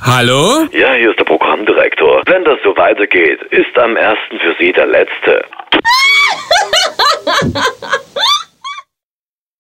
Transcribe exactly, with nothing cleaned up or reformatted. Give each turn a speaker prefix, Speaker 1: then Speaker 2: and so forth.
Speaker 1: Hallo?
Speaker 2: Ja, hier ist der Programmdirektor. Wenn das so weitergeht, ist am ersten für Sie der letzte.